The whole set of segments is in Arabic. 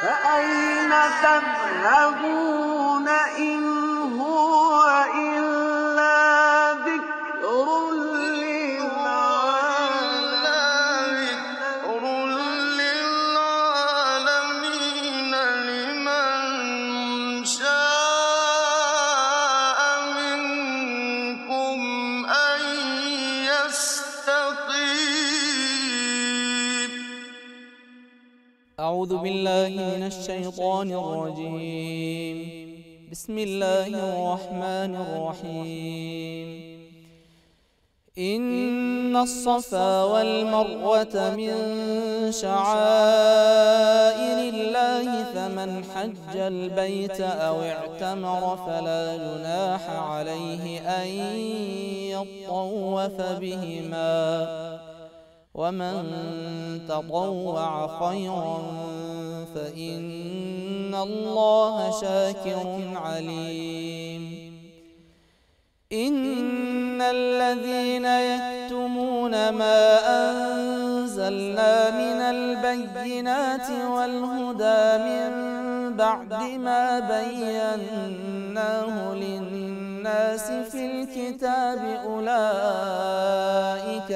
فأين تذهبون إن هو إلا ذكر للعالمين لمن شاء منكم أن يستقيم. أعوذ بالله من الشيطان الرجيم. بسم الله الرحمن الرحيم. إن الصفا والمروة من شعائر الله فمن حج البيت أو اعتمر فلا جناح عليه أن يطوف بهما ومن تطوع خيرا فإن الله شاكر عليم. إن الذين يكتمون ما أنزلنا من البينات والهدى من بعد ما بيناه للناس في الكتاب أولئك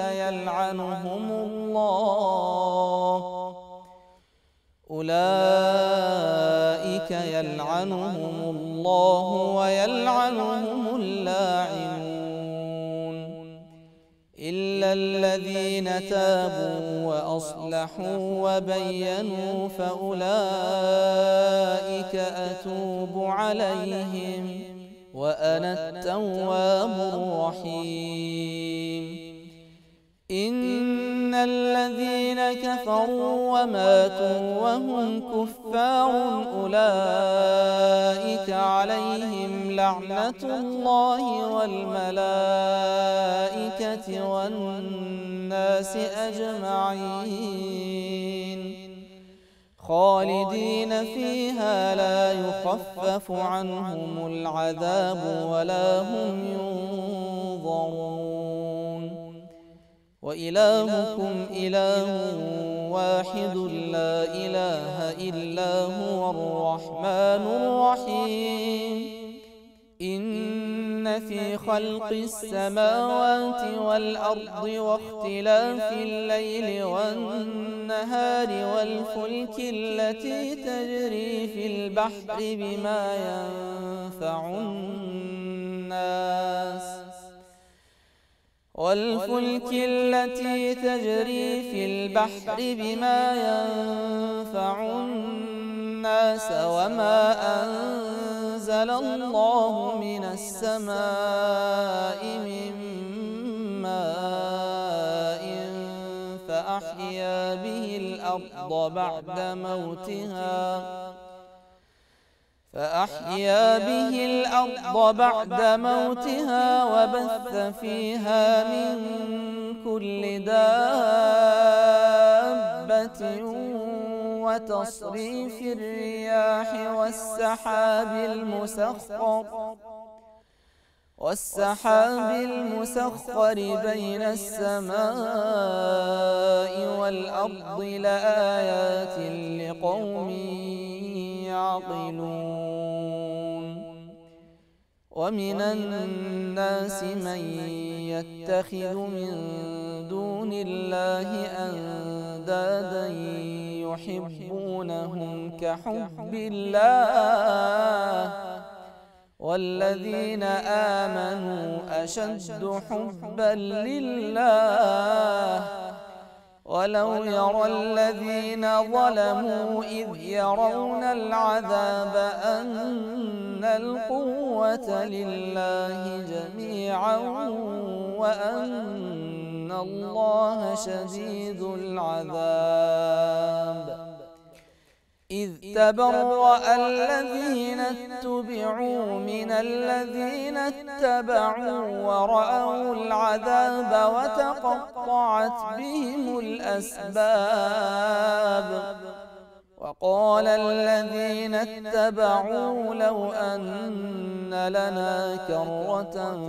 يلعنهم الله ويلعنهم اللاعنون إلا الذين تابوا وأصلحوا وبينوا فأولئك أتوب عليهم وأنا التواب الرحيم. إن الذين كفروا وماتوا وهم كفار أولئك عليهم لعنة الله والملائكة والناس أجمعين خالدين فيها لا يخفف عنهم العذاب ولا هم ينظرون. وإلهكم إله واحد لا إله إلا هو الرحمن الرحيم. إن في خلق السماوات والأرض واختلاف الليل والنهار والفلك التي تجري في البحر بما ينفع الناس وما أنزل الله من السماء من ماء فأحيا به الأرض بعد موتها وبث فيها من كل دابة وتصريف الرياح والسحاب المسخر بين السماء والأرض لآيات لقوم يعقلون. ومن الناس من يتخذ من دون الله أندادا يحبونهم كحب الله والذين آمنوا أشد حبا لله ولو يرى الذين ظلموا إذ يرون العذاب أن القوة لله جميعا وأن الله شديد العذاب. إذ تبرأ الذين اتبعوا من الذين اتبعوا ورأوا العذاب وتقطعت بهم الأسباب. وقال الذين اتبعوا لو أن لنا كرة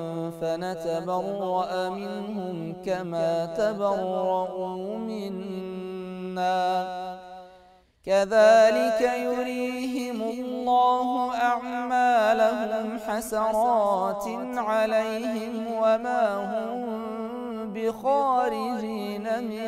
فنتبرأ منهم كما تبرؤوا منا كذلك يريهم الله أعمالهم حسرات عليهم وما هم بخارجين من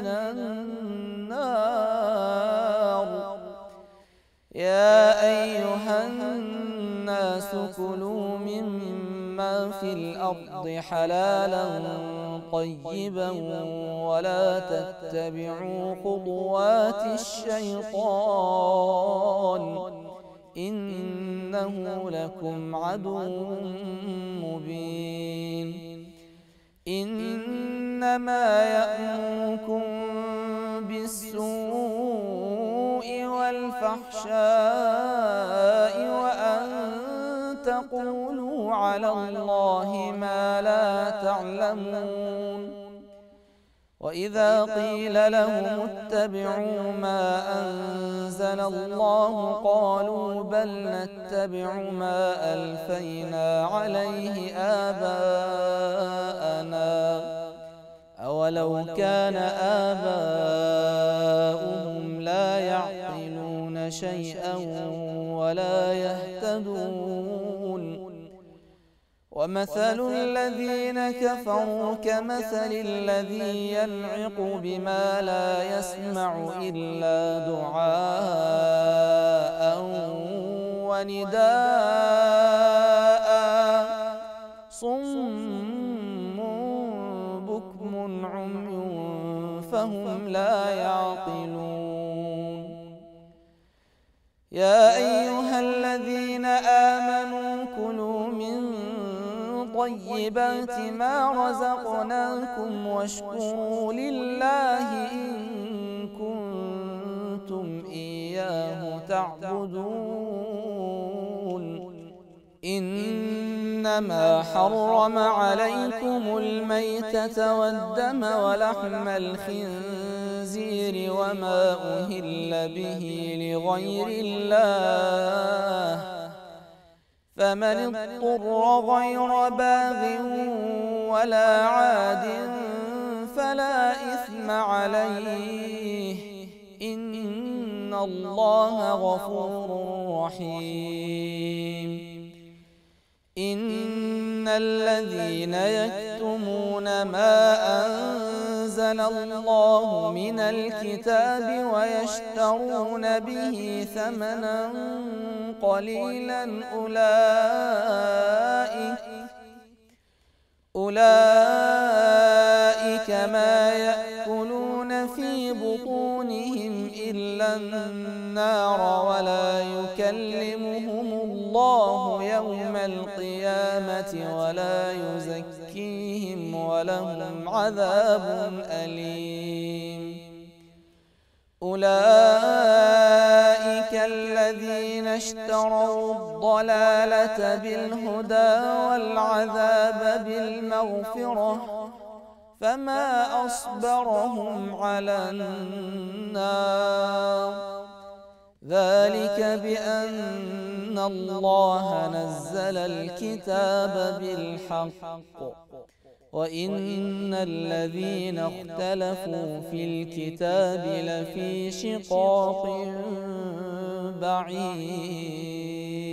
النار. يا أيها الناس كلوا مما في الأرض حلالا طيبا ولا تتبعوا خطوات الشيطان إنه لكم عدو مبين. إنما يأمركم بالسوء والفحشاء وأن تقولوا على الله ما لا تعلمون. وإذا قيل لهم اتبعوا ما أنزل الله قالوا بل نتبع ما ألفينا عليه آباءنا أولو كان آباؤهم لا يعقلون شيئا ولا يهتدون. ومثل الذين كفروا كمثل الذي ينعق بما لا يسمع إلا دعاء ونداء صم بكم عمي فهم لا يعقلون. يا أيها الذين آمنوا كلوا من طيبات ما رزقناكم واشكروا لله إن كنتم إياه تعبدون. إنما حرم عليكم الميتة والدم ولحم الخنزير وما أهل به لغير الله فمن اضطر غير باغ ولا عاد فلا إثم عليه إن الله غفور رحيم. إن الذين يكتمون ما أنزل الله من الكتاب ويشترون به ثمنا قليلا أولئك ما يأكلون في بطونهم إلا النار ولا يكلمهم الله يوم القيامة ولا يزكيهم ولهم عذاب أليم. أولئك الذين اشتروا الضلالة بالهدى والعذاب بالمغفرة فما أصبرهم على النار. ذلك بأن الله نزل الكتاب بالحق وإن الذين اختلفوا في الكتاب لفي شقاق بعيد.